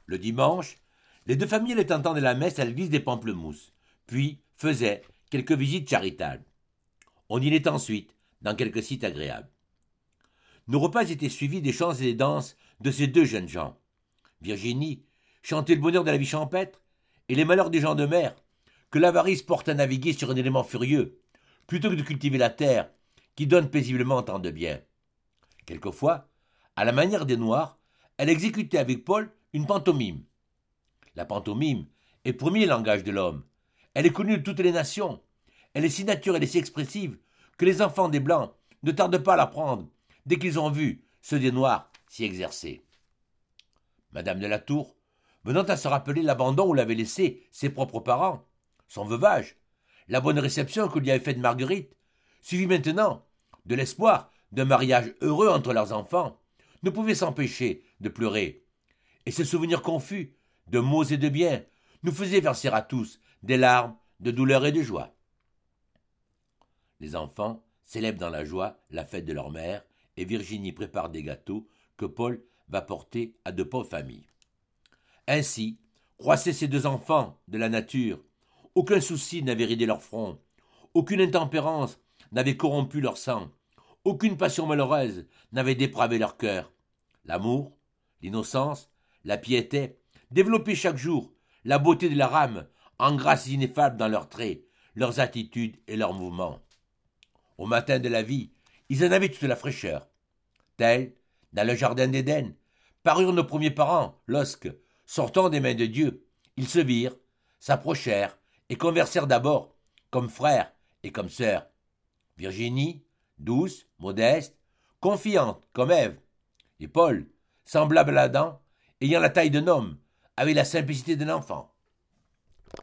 Le dimanche, les deux familles allaient entendre la messe à l'église des Pamplemousses, puis faisaient quelques visites charitables. On dînait ensuite dans quelques sites agréables. Nos repas étaient suivis des chants et des danses de ces deux jeunes gens. Virginie chantait le bonheur de la vie champêtre et les malheurs des gens de mer, que l'avarice porte à naviguer sur un élément furieux, plutôt que de cultiver la terre, qui donne paisiblement tant de bien. Quelquefois, à la manière des Noirs, elle exécutait avec Paul une pantomime. La pantomime est le premier langage de l'homme. Elle est connue de toutes les nations. Elle est si naturelle et si expressive que les enfants des Blancs ne tardent pas à l'apprendre dès qu'ils ont vu ceux des Noirs s'y exercer. Madame de la Tour, venant à se rappeler l'abandon où l'avaient laissé ses propres parents, son veuvage, la bonne réception que lui avait faite Marguerite, suivie maintenant de l'espoir d'un mariage heureux entre leurs enfants, ne pouvait s'empêcher de pleurer. Et ce souvenir confus de maux et de biens nous faisait verser à tous des larmes de douleur et de joie. Les enfants célèbrent dans la joie la fête de leur mère et Virginie prépare des gâteaux que Paul va porter à de pauvres familles. Ainsi croissaient ces deux enfants de la nature. Aucun souci n'avait ridé leur front, aucune intempérance n'avait corrompu leur sang, aucune passion malheureuse n'avait dépravé leur cœur. L'amour, l'innocence, la piété développaient chaque jour la beauté de leur âme en grâces ineffables dans leurs traits, leurs attitudes et leurs mouvements. Au matin de la vie, ils en avaient toute la fraîcheur. Tels, dans le jardin d'Éden, parurent nos premiers parents lorsque, sortant des mains de Dieu, ils se virent, s'approchèrent et conversèrent d'abord comme frères et comme sœurs. Virginie, douce, modeste, confiante comme Ève, et Paul, semblable à Adam, ayant la taille d'un homme, avait la simplicité d'un enfant.